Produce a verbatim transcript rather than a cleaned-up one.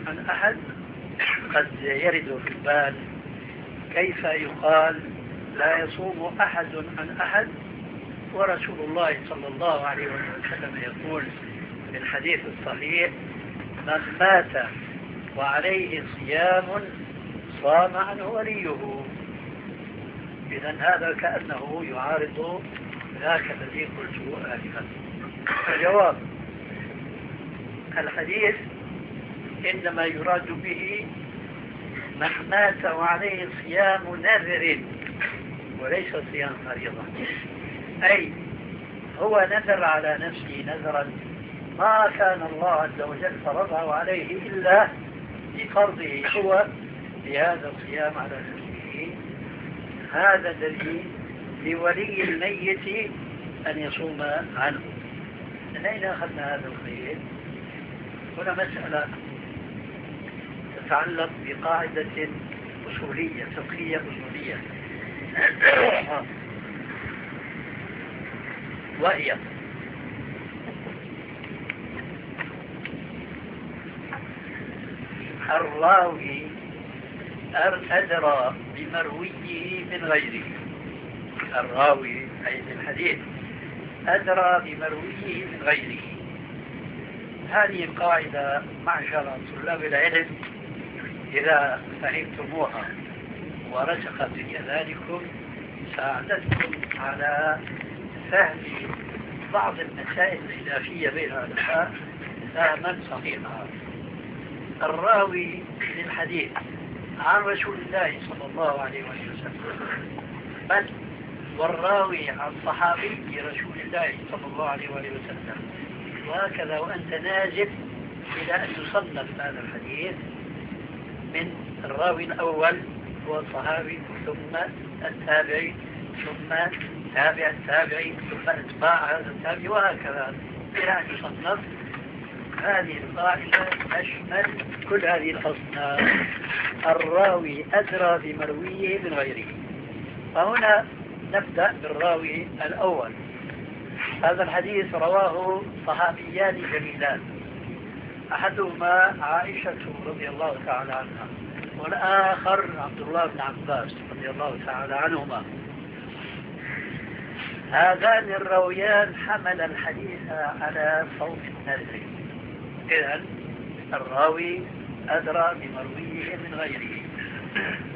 عن أحد قد يرد في البال كيف يقال لا يصوم أحد عن أحد ورسول الله صلى الله عليه وسلم يقول في الحديث الصحيح من مات وعليه صيام صام عنه وليه. إذن هذا كأنه يعارض ذاك الذي قلته آنفا. الجواب: الحديث إنما يراد به من مات وعليه صيام نذر وليس صيام فريضة، أي هو نذر على نفسه نذرا ما كان الله عز وجل فرضه عليه إلا بفرضه هو بهذا الصيام على نفسه. هذا الذي لولي الميت أن يصوم عنه. من أين أخذنا هذا الخير؟ هنا مسألة تتعلق بقاعدة أصولية فقهية أصولية وهي الراوي أدرى بمرويه من غيره. الراوي أي الحديث أدرى بمرويه من غيره. هذه القاعدة معشر طلاب العلم إذا فهمتموها ورسخت في ذلكم ساعدتكم على فهم بعض المسائل الخلافية بين العلماء فهما صحيحا. الراوي للحديث عن رسول الله صلى الله عليه وسلم، بل والراوي عن صحابي رسول الله صلى الله عليه وسلم، وهكذا وأنت نازل إلى أن يصنف هذا الحديث من الراوي الأول هو الصحابي ثم التابعي ثم تابع التابعي ثم اتباع هذا التابعي وهكذا إلى أن يصنف. هذه القاعدة تشمل كل هذه الأصناف. الراوي أدرى بمرويه من غيره. فهنا نبدأ بالراوي الأول. هذا الحديث رواه صحابيان جليلان، أحدهما عائشة رضي الله تعالى عنها، والآخر عبد الله بن عباس رضي الله تعالى عنهما. هذان الراويان حمل الحديث على صوت النذر. إذن الراوي أدرى بمرويه من غيره.